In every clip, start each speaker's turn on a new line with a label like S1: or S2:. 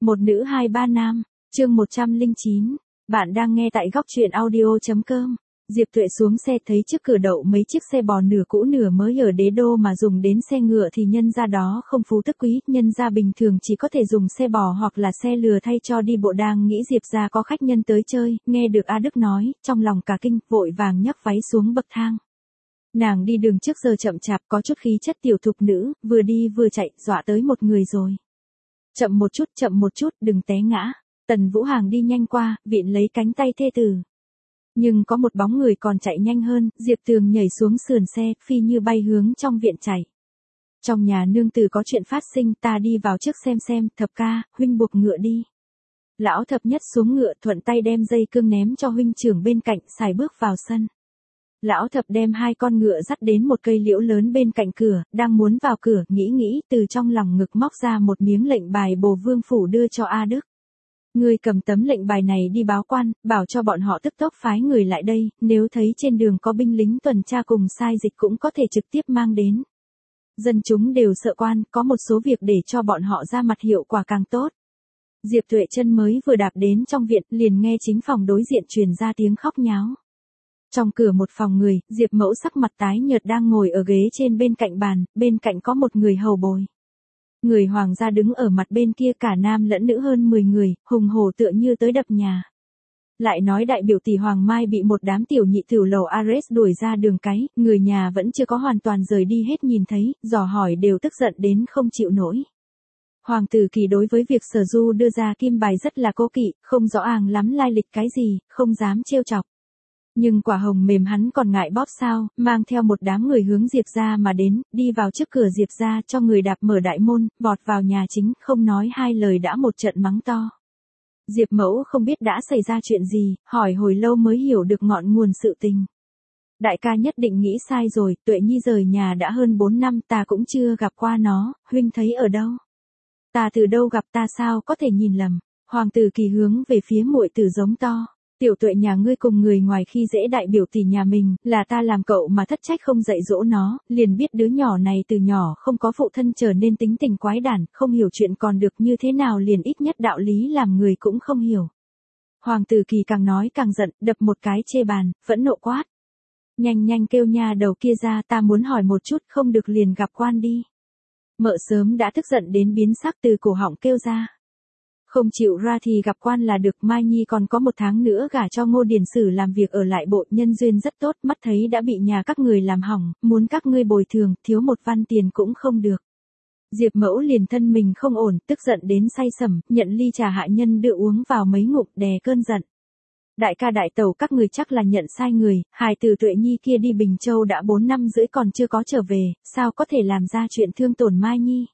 S1: Một nữ hai ba nam, chương 109. Bạn đang nghe tại góc truyện audio.com. Diệp Tuệ xuống xe thấy trước cửa đậu mấy chiếc xe bò nửa cũ nửa mới ở Đế Đô mà dùng đến xe ngựa thì nhân ra đó không phú tức quý, nhân ra bình thường chỉ có thể dùng xe bò hoặc là xe lừa thay cho đi bộ. Đang nghĩ Diệp ra có khách nhân tới chơi, nghe được A Đức nói, trong lòng cả kinh, vội vàng nhấc váy xuống bậc thang. Nàng đi đường trước giờ chậm chạp, có chút khí chất tiểu thục nữ, vừa đi vừa chạy, dọa tới một người rồi. Chậm một chút, đừng té ngã. Tần Vũ Hàng đi nhanh qua, viện lấy cánh tay thê tử. Nhưng có một bóng người còn chạy nhanh hơn, Diệp Tường nhảy xuống sườn xe, phi như bay hướng trong viện chạy. Trong nhà nương tử có chuyện phát sinh, ta đi vào trước xem, Thập ca, huynh buộc ngựa đi. Lão Thập Nhất xuống ngựa, thuận tay đem dây cương ném cho huynh trưởng bên cạnh, xài bước vào sân. Lão Thập đem hai con ngựa dắt đến một cây liễu lớn bên cạnh cửa, đang muốn vào cửa, nghĩ, từ trong lòng ngực móc ra một miếng lệnh bài Bồ Vương phủ đưa cho A Đức. Ngươi cầm tấm lệnh bài này đi báo quan, bảo cho bọn họ tức tốc phái người lại đây, nếu thấy trên đường có binh lính tuần tra cùng sai dịch cũng có thể trực tiếp mang đến. Dân chúng đều sợ quan, có một số việc để cho bọn họ ra mặt hiệu quả càng tốt. Diệp Tuệ chân mới vừa đạp đến trong viện, liền nghe chính phòng đối diện truyền ra tiếng khóc nháo. Trong cửa một phòng người, Diệp Mẫu sắc mặt tái nhợt đang ngồi ở ghế trên bên cạnh bàn, bên cạnh có một người hầu bồi. Người hoàng gia đứng ở mặt bên kia, cả nam lẫn nữ hơn 10 người, hùng hổ tựa như tới đập nhà. Lại nói đại biểu tỷ Hoàng Mai bị một đám tiểu nhị tiểu lầu Ares đuổi ra đường cái, người nhà vẫn chưa có hoàn toàn rời đi hết, nhìn thấy, dò hỏi đều tức giận đến không chịu nổi. Hoàng tử Kỳ đối với việc Sở Du đưa ra kim bài rất là cố kỵ, không rõ lắm lai lịch cái gì, không dám trêu chọc. Nhưng quả hồng mềm hắn còn ngại bóp sao, mang theo một đám người hướng Diệp ra mà đến, đi vào trước cửa Diệp ra cho người đạp mở đại môn, vọt vào nhà chính, không nói hai lời đã một trận mắng to. Diệp Mẫu không biết đã xảy ra chuyện gì, hỏi hồi lâu mới hiểu được ngọn nguồn sự tình. Đại ca nhất định nghĩ sai rồi, Tuệ Nhi rời nhà đã hơn 4 năm, ta cũng chưa gặp qua nó, huynh thấy ở đâu? Ta từ đâu gặp, ta sao có thể nhìn lầm? Hoàng tử Kỳ hướng về phía muội tử giống to. Tiểu Tuệ nhà ngươi cùng người ngoài khi dễ đại biểu tỷ nhà mình, là ta làm cậu mà thất trách không dạy dỗ nó, liền biết đứa nhỏ này từ nhỏ không có phụ thân trở nên tính tình quái đản, không hiểu chuyện còn được như thế nào, liền ít nhất đạo lý làm người cũng không hiểu. Hoàng tử Kỳ càng nói càng giận, đập một cái chê bàn, phẫn nộ quát. Nhanh kêu nhà đầu kia ra, ta muốn hỏi một chút, không được liền gặp quan đi. Mợ sớm đã tức giận đến biến sắc, từ cổ họng kêu ra. Không chịu ra thì gặp quan là được, Mai Nhi còn có 1 tháng nữa gả cho Ngô Điền Sử làm việc ở lại bộ, nhân duyên rất tốt, mắt thấy đã bị nhà các người làm hỏng, muốn các ngươi bồi thường, thiếu 1 văn tiền cũng không được. Diệp Mẫu liền thân mình không ổn, tức giận đến say sẩm, nhận ly trà hạ nhân đưa uống vào mấy ngụm, đè cơn giận. Đại ca đại tẩu, các người chắc là nhận sai người, hài tử Tuệ Nhi kia đi Bình Châu đã 4 năm rưỡi còn chưa có trở về, sao có thể làm ra chuyện thương tổn Mai Nhi?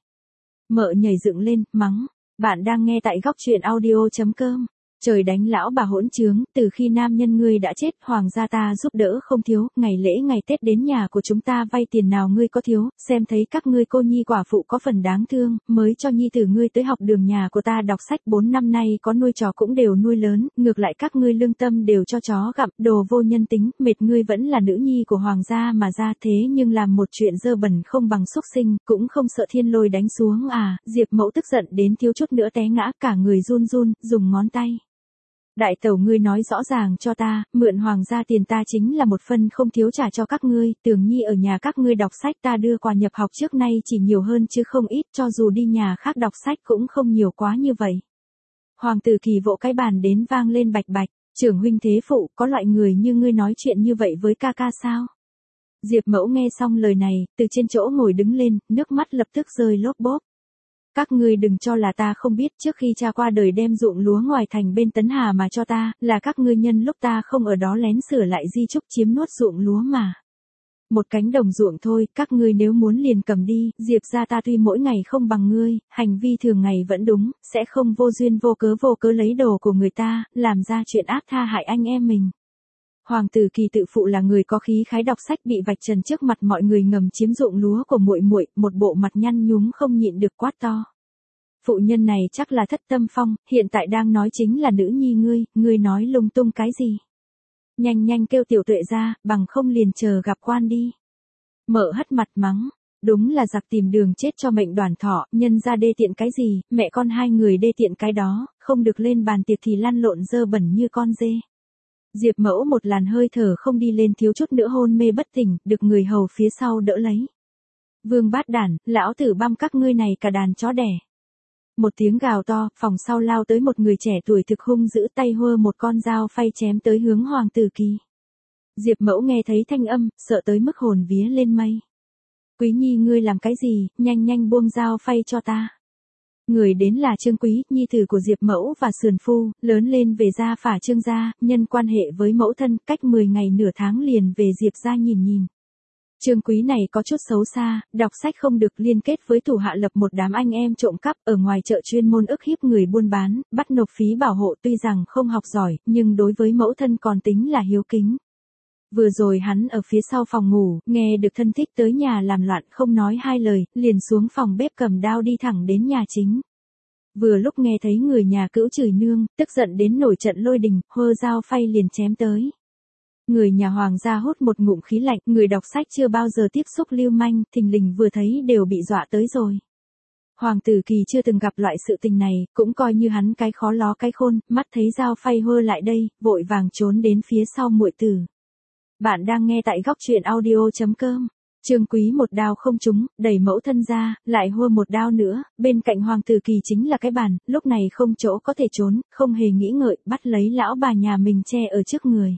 S1: Mợ nhảy dựng lên, mắng. Bạn đang nghe tại góc truyện audio.com. Trời đánh lão bà hỗn trướng, từ khi nam nhân ngươi đã chết, hoàng gia ta giúp đỡ không thiếu, ngày lễ ngày Tết đến nhà của chúng ta vay tiền nào ngươi có thiếu, xem thấy các ngươi cô nhi quả phụ có phần đáng thương, mới cho nhi tử ngươi tới học đường nhà của ta đọc sách, 4 năm nay có nuôi chó cũng đều nuôi lớn, ngược lại các ngươi lương tâm đều cho chó gặm, đồ vô nhân tính, mệt ngươi vẫn là nữ nhi của hoàng gia mà ra, thế nhưng làm một chuyện dơ bẩn không bằng xúc sinh, cũng không sợ thiên lôi đánh xuống à? Diệp Mẫu tức giận đến thiếu chút nữa té ngã, cả người run, dùng ngón tay. Đại tẩu, ngươi nói rõ ràng cho ta, mượn hoàng gia tiền ta chính là 1 phân không thiếu trả cho các ngươi, Tường Nhi ở nhà các ngươi đọc sách, ta đưa quà nhập học trước nay chỉ nhiều hơn chứ không ít, cho dù đi nhà khác đọc sách cũng không nhiều quá như vậy. Hoàng tử Kỳ vỗ cái bàn đến vang lên bạch bạch, trưởng huynh thế phụ, có loại người như ngươi nói chuyện như vậy với ca ca sao? Diệp Mẫu nghe xong lời này, từ trên chỗ ngồi đứng lên, nước mắt lập tức rơi lốp bốp. Các ngươi đừng cho là ta không biết, trước khi cha qua đời đem ruộng lúa ngoài thành bên Tấn Hà mà cho ta, là các ngươi nhân lúc ta không ở đó lén sửa lại di chúc chiếm nuốt ruộng lúa mà. 1 cánh đồng ruộng thôi, các ngươi nếu muốn liền cầm đi, Diệp ra ta tuy mỗi ngày không bằng ngươi, hành vi thường ngày vẫn đúng, sẽ không vô duyên vô cớ lấy đồ của người ta, làm ra chuyện ác tha hại anh em mình. Hoàng tử Kỳ tự phụ là người có khí khái, đọc sách bị vạch trần trước mặt mọi người ngầm chiếm ruộng lúa của muội, một bộ mặt nhăn nhúm không nhịn được quát to. Phụ nhân này chắc là Thất Tâm Phong, hiện tại đang nói chính là nữ nhi ngươi nói lung tung cái gì? Nhanh kêu Tiểu Tuệ ra, bằng không liền chờ gặp quan đi. Mợ hất mặt mắng, Đúng là giặc tìm đường chết cho mệnh đoàn thọ, nhân ra đê tiện cái gì, mẹ con hai người đê tiện cái đó, không được lên bàn tiệc thì lăn lộn dơ bẩn như con dê. Diệp Mẫu một làn hơi thở không đi lên thiếu chút nữa hôn mê bất tỉnh, được người hầu phía sau đỡ lấy. Vương bát đản, lão tử băm các ngươi này cả đàn chó đẻ. Một tiếng gào to, phòng sau lao tới một người trẻ tuổi thực hung giữ tay hơ một con dao phay chém tới hướng Hoàng Tử Kỳ. Diệp Mẫu nghe thấy thanh âm, sợ tới mức hồn vía lên mây. Quý nhi ngươi làm cái gì, nhanh nhanh buông dao phay cho ta. Người đến là Trương Quý, nhi tử của Diệp Mẫu và sườn phu, lớn lên về gia phả Trương gia, nhân quan hệ với mẫu thân, cách 10 ngày nửa tháng liền về Diệp gia nhìn nhìn. Trương Quý này có chút xấu xa, đọc sách không được, liên kết với thủ hạ lập một đám anh em trộm cắp ở ngoài chợ chuyên môn ức hiếp người buôn bán, bắt nộp phí bảo hộ, tuy rằng không học giỏi, nhưng đối với mẫu thân còn tính là hiếu kính. Vừa rồi hắn ở phía sau phòng ngủ, nghe được thân thích tới nhà làm loạn không nói hai lời, liền xuống phòng bếp cầm đao đi thẳng đến nhà chính. Vừa lúc nghe thấy người nhà cữu chửi nương, tức giận đến nổi trận lôi đình, hơ dao phay liền chém tới. Người nhà Hoàng gia hút một ngụm khí lạnh, người đọc sách chưa bao giờ tiếp xúc lưu manh, thình lình vừa thấy đều bị dọa tới rồi. Hoàng Tử Kỳ chưa từng gặp loại sự tình này, cũng coi như hắn cái khó ló cái khôn, mắt thấy dao phay hơ lại đây, vội vàng trốn đến phía sau muội tử. Bạn đang nghe tại góc truyện audio.com. Trương Quý một đao không trúng, đẩy mẫu thân ra, lại hô một đao nữa, bên cạnh Hoàng Tử Kỳ chính là cái bàn, lúc này không chỗ có thể trốn, không hề nghĩ ngợi, bắt lấy lão bà nhà mình che ở trước người.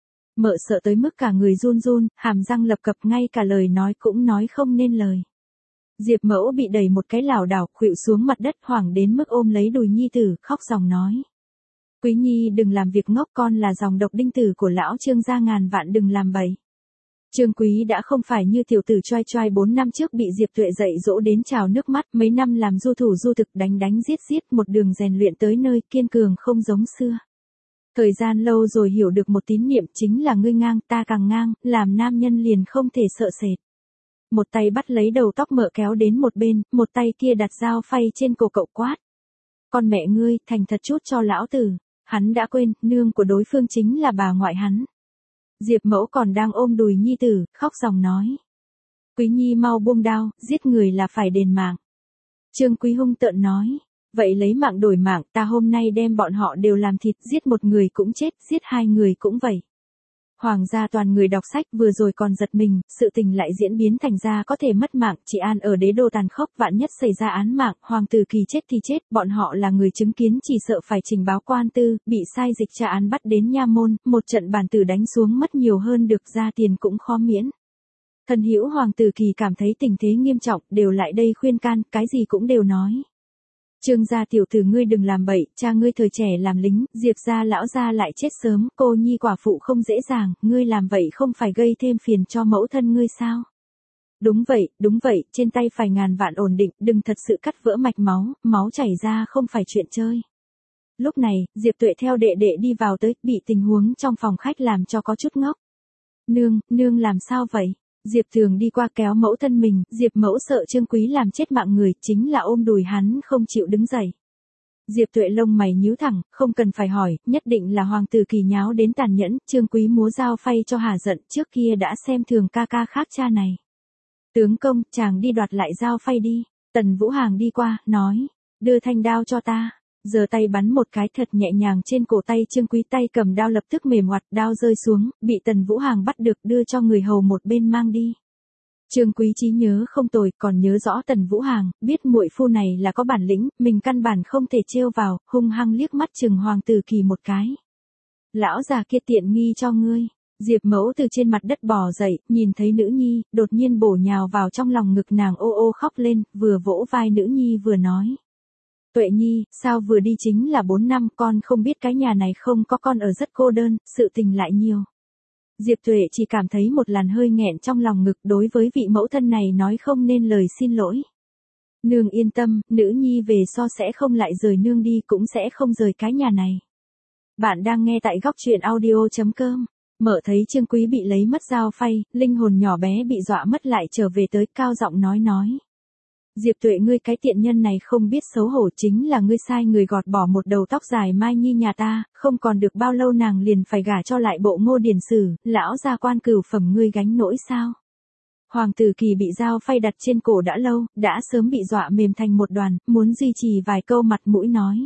S1: Mợ sợ tới mức cả người run run, hàm răng lập cập, ngay cả lời nói cũng nói không nên lời. Diệp Mẫu bị đẩy một cái lảo đảo, khuỵu xuống mặt đất, hoảng đến mức ôm lấy đùi nhi tử, khóc ròng nói. Quý nhi đừng làm việc ngốc, con là dòng độc đinh tử của lão Trương gia, ngàn vạn đừng làm bậy. Trương Quý đã không phải như tiểu tử choai choai 4 năm trước bị Diệp Tuệ dạy dỗ đến trào nước mắt, mấy năm làm du thủ du thực, đánh đánh giết giết, một đường rèn luyện tới nơi, kiên cường không giống xưa. Thời gian lâu rồi hiểu được một tín niệm, chính là ngươi ngang ta càng ngang, làm nam nhân liền không thể sợ sệt. Một tay bắt lấy đầu tóc mợ kéo đến một bên, một tay kia đặt dao phay trên cổ cậu quát. Con mẹ ngươi, thành thật chút cho lão tử. Hắn đã quên, nương của đối phương chính là bà ngoại hắn. Diệp Mẫu còn đang ôm đùi nhi tử, khóc ròng nói. Quý nhi mau buông đao, giết người là phải đền mạng. Trương Quý hung tợn nói. Vậy lấy mạng đổi mạng, ta hôm nay đem bọn họ đều làm thịt, giết một người cũng chết, giết hai người cũng vậy. Hoàng gia toàn người đọc sách vừa rồi còn giật mình, sự tình lại diễn biến thành ra có thể mất mạng, chỉ an ở đế đô tàn khốc, vạn nhất xảy ra án mạng, Hoàng Tử Kỳ chết thì chết, bọn họ là người chứng kiến chỉ sợ phải trình báo quan tư, bị sai dịch tra án bắt đến nha môn, một trận bản tử đánh xuống mất nhiều hơn được, ra tiền cũng khó miễn. Thân hữu Hoàng Tử Kỳ cảm thấy tình thế nghiêm trọng, đều lại đây khuyên can, cái gì cũng đều nói. Trương gia tiểu tử ngươi đừng làm bậy, cha ngươi thời trẻ làm lính, Diệp gia lão gia lại chết sớm, cô nhi quả phụ không dễ dàng, ngươi làm vậy không phải gây thêm phiền cho mẫu thân ngươi sao? Đúng vậy, trên tay phải ngàn vạn ổn định, đừng thật sự cắt vỡ mạch máu, máu chảy ra không phải chuyện chơi. Lúc này, Diệp Tuệ theo đệ đệ đi vào tới, bị tình huống trong phòng khách làm cho có chút ngốc. Nương làm sao vậy? Diệp Thường đi qua kéo mẫu thân mình, Diệp Mẫu sợ Trương Quý làm chết mạng người, chính là ôm đùi hắn không chịu đứng dậy. Diệp Tuệ lông mày nhíu thẳng, không cần phải hỏi, nhất định là Hoàng Tử Kỳ nháo đến tàn nhẫn, Trương Quý múa dao phay cho hả giận, trước kia đã xem thường ca ca khác cha này. Tướng công, chàng đi đoạt lại dao phay đi. Tần Vũ Hàng đi qua, nói, đưa thanh đao cho ta. Giờ tay bắn một cái thật nhẹ nhàng trên cổ tay Trương Quý, tay cầm đao lập tức mềm oặt, đao rơi xuống, bị Tần Vũ Hàng bắt được đưa cho người hầu một bên mang đi. Trương Quý trí nhớ không tồi, còn nhớ rõ Tần Vũ Hàng, biết muội phu này là có bản lĩnh, mình căn bản không thể trêu vào, hung hăng liếc mắt chừng Hoàng Tử Kỳ một cái. Lão già kia tiện nghi cho ngươi. Diệp Mẫu từ trên mặt đất bò dậy, nhìn thấy nữ nhi, đột nhiên bổ nhào vào trong lòng ngực nàng, ô ô khóc lên, vừa vỗ vai nữ nhi vừa nói. Tuệ nhi, sao vừa đi chính là 4 năm, con không biết cái nhà này không có con ở rất cô đơn, sự tình lại nhiều. Diệp Tuệ chỉ cảm thấy một làn hơi nghẹn trong lòng ngực, đối với vị mẫu thân này nói không nên lời xin lỗi. Nương yên tâm, nữ nhi về so sẽ không lại rời nương đi, cũng sẽ không rời cái nhà này. Bạn đang nghe tại góc truyện audio.com. Mợ thấy Trương Quý bị lấy mất dao phay, linh hồn nhỏ bé bị dọa mất lại trở về tới, cao giọng nói. Diệp Tuệ ngươi cái tiện nhân này không biết xấu hổ, chính là ngươi sai người gọt bỏ một đầu tóc dài Mai Nhi nhà ta, không còn được bao lâu nàng liền phải gả cho lại bộ Ngô Điển Sử, lão gia quan cửu phẩm ngươi gánh nổi sao? Hoàng tử Kỳ bị dao phay đặt trên cổ đã lâu, đã sớm bị dọa mềm thành một đoàn, muốn duy trì vài câu mặt mũi nói.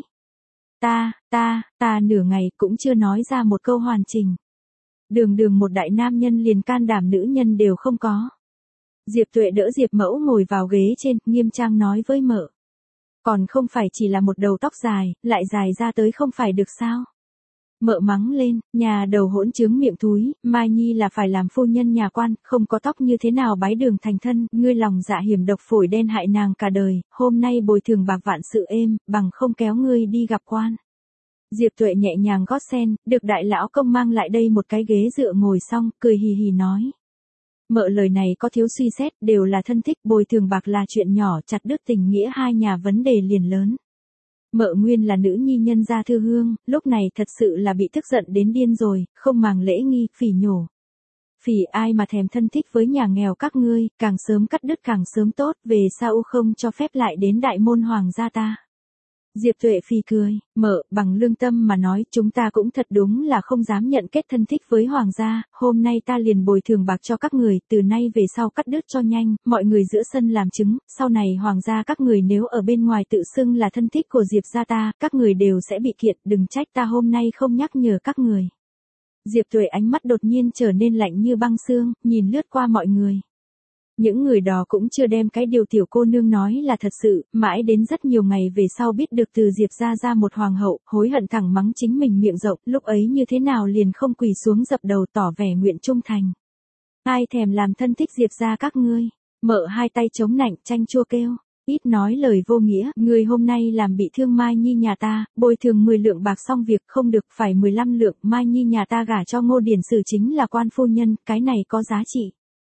S1: Ta nửa ngày cũng chưa nói ra một câu hoàn chỉnh. Đường một đại nam nhân liền can đảm nữ nhân đều không có. Diệp Tuệ đỡ Diệp Mẫu ngồi vào ghế trên, nghiêm trang nói với mợ. Còn không phải chỉ là một đầu tóc dài, lại dài ra tới không phải được sao? Mợ mắng lên, nhà đầu hỗn trướng miệng thúi, Mai Nhi là phải làm phu nhân nhà quan, không có tóc như thế nào bái đường thành thân, ngươi lòng dạ hiểm độc phổi đen hại nàng cả đời, hôm nay bồi thường bạc vạn sự êm, bằng không kéo ngươi đi gặp quan. Diệp Tuệ nhẹ nhàng gót sen, được đại lão công mang lại đây một cái ghế dựa ngồi xong, cười hì hì nói. Mợ lời này có thiếu suy xét, đều là thân thích, bồi thường bạc là chuyện nhỏ, chặt đứt tình nghĩa hai nhà vấn đề liền lớn. Mợ nguyên là nữ nhi nhân gia thư hương, lúc này thật sự là bị tức giận đến điên rồi, không màng lễ nghi, phỉ nhổ. Phỉ ai mà thèm thân thích với nhà nghèo các ngươi, càng sớm cắt đứt càng sớm tốt, về sau không cho phép lại đến đại môn hoàng gia ta. Diệp Tuệ phì cười, mợ, bằng lương tâm mà nói, chúng ta cũng thật đúng là không dám nhận kết thân thích với hoàng gia, hôm nay ta liền bồi thường bạc cho các người, từ nay về sau cắt đứt cho nhanh, mọi người giữa sân làm chứng, sau này hoàng gia các người nếu ở bên ngoài tự xưng là thân thích của Diệp gia ta, các người đều sẽ bị kiện, đừng trách ta hôm nay không nhắc nhở các người. Diệp Tuệ ánh mắt đột nhiên trở nên lạnh như băng xương, nhìn lướt qua mọi người. Những người đó cũng chưa đem cái điều tiểu cô nương nói là thật sự, mãi đến rất nhiều ngày về sau biết được từ Diệp gia ra một hoàng hậu, hối hận thẳng mắng chính mình miệng rộng, lúc ấy như thế nào liền không quỳ xuống dập đầu tỏ vẻ nguyện trung thành. Ai thèm làm thân thích Diệp gia các ngươi, mợ hai tay chống nạnh chanh chua kêu, ít nói lời vô nghĩa, người hôm nay làm bị thương Mai Nhi nhà ta, bồi thường 10 lượng bạc xong việc không được phải 15 lượng, Mai Nhi nhà ta gả cho Ngô Điển Sử chính là quan phu nhân, cái này có giá trị.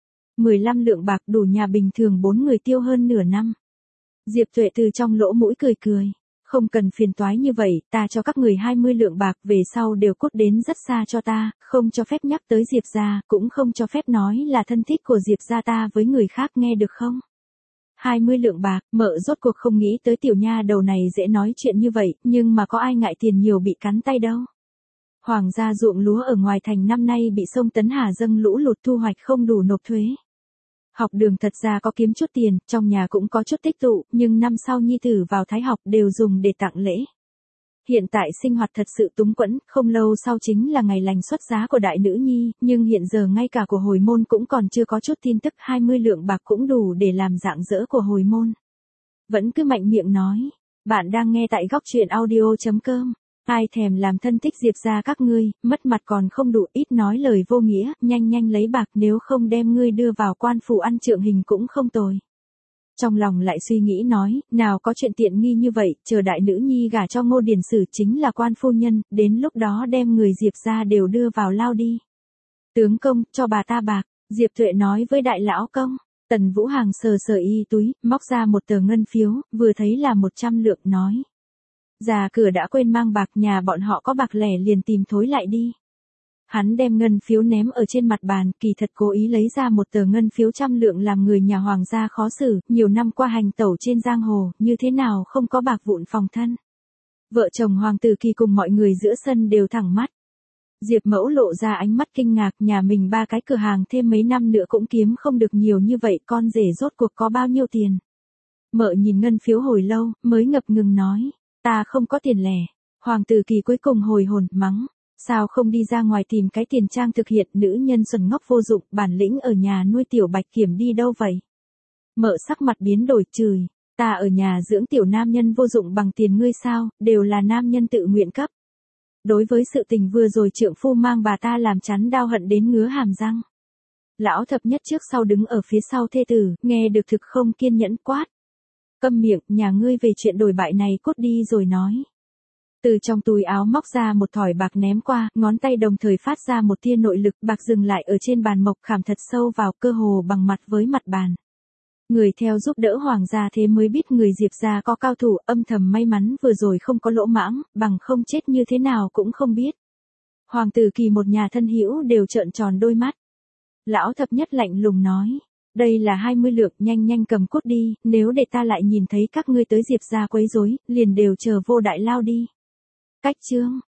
S1: 15 lượng bạc đủ nhà bình thường 4 người tiêu hơn nửa năm. Diệp Tuệ từ trong lỗ mũi cười cười. Không cần phiền toái như vậy, ta cho các người 20 lượng bạc về sau đều cút đến rất xa cho ta, không cho phép nhắc tới Diệp gia, cũng không cho phép nói là thân thích của Diệp gia ta với người khác nghe được không? 20 lượng bạc, mợ rốt cuộc không nghĩ tới tiểu nha đầu này dễ nói chuyện như vậy, nhưng mà có ai ngại tiền nhiều bị cắn tay đâu. Hoàng gia ruộng lúa ở ngoài thành năm nay bị sông Tấn Hà dâng lũ lụt thu hoạch không đủ nộp thuế. Học đường thật ra có kiếm chút tiền, trong nhà cũng có chút tích tụ, nhưng năm sau nhi tử vào thái học đều dùng để tặng lễ. Hiện tại sinh hoạt thật sự túng quẫn, không lâu sau chính là ngày lành xuất giá của đại nữ nhi, nhưng hiện giờ ngay cả của hồi môn cũng còn chưa có chút tin tức, 20 lượng bạc cũng đủ để làm rạng rỡ của hồi môn. Vẫn cứ mạnh miệng nói, bạn đang nghe tại góc truyện audio.com. Ai thèm làm thân thích Diệp gia các ngươi, mất mặt còn không đủ, ít nói lời vô nghĩa, nhanh lấy bạc, nếu không đem ngươi đưa vào quan phủ ăn trượng hình cũng không tồi. Trong lòng lại suy nghĩ nói, nào có chuyện tiện nghi như vậy, chờ đại nữ nhi gả cho Ngô Điển Sử chính là quan phu nhân, đến lúc đó đem người Diệp gia đều đưa vào lao đi. Tướng công, cho bà ta bạc, Diệp Tuệ nói với đại lão công. Tần Vũ Hàng sờ y túi, móc ra một tờ ngân phiếu, vừa thấy là 100 lượng nói. Già cửa đã quên mang bạc, nhà bọn họ có bạc lẻ liền tìm thối lại đi. Hắn đem ngân phiếu ném ở trên mặt bàn, kỳ thật cố ý lấy ra một tờ ngân phiếu 100 lượng làm người nhà hoàng gia khó xử, nhiều năm qua hành tẩu trên giang hồ, như thế nào không có bạc vụn phòng thân. Vợ chồng Hoàng tử Kỳ cùng mọi người giữa sân đều thẳng mắt. Diệp Mẫu lộ ra ánh mắt kinh ngạc, nhà mình 3 cái cửa hàng thêm mấy năm nữa cũng kiếm không được nhiều như vậy, con rể rốt cuộc có bao nhiêu tiền. Mợ nhìn ngân phiếu hồi lâu, mới ngập ngừng nói. Ta không có tiền lẻ. Hoàng tử Kỳ cuối cùng hồi hồn, mắng. Sao không đi ra ngoài tìm cái tiền trang thực hiện, nữ nhân xuẩn ngốc vô dụng, bản lĩnh ở nhà nuôi tiểu bạch kiểm đi đâu vậy? Mợ sắc mặt biến đổi, chửi. Ta ở nhà dưỡng tiểu nam nhân vô dụng bằng tiền ngươi sao, đều là nam nhân tự nguyện cấp. Đối với sự tình vừa rồi trượng phu mang bà ta làm chắn đau hận đến ngứa hàm răng. Lão thập nhất trước sau đứng ở phía sau thê tử, nghe được thực không kiên nhẫn quát. Câm miệng, nhà ngươi về chuyện đổi bại này cốt đi rồi nói. Từ trong túi áo móc ra một thỏi bạc ném qua, ngón tay đồng thời phát ra một tia nội lực, bạc dừng lại ở trên bàn mộc, khảm thật sâu vào, cơ hồ bằng mặt với mặt bàn. Người theo giúp đỡ hoàng gia thế mới biết người Diệp gia có cao thủ, âm thầm may mắn vừa rồi không có lỗ mãng, bằng không chết như thế nào cũng không biết. Hoàng tử Kỳ một nhà thân hữu đều trợn tròn đôi mắt. Lão thập nhất lạnh lùng nói. Đây là 20 lượng, nhanh cầm cút đi, nếu để ta lại nhìn thấy các ngươi tới Diệp gia quấy rối, liền đều chờ vô đại lao đi. Cách chương.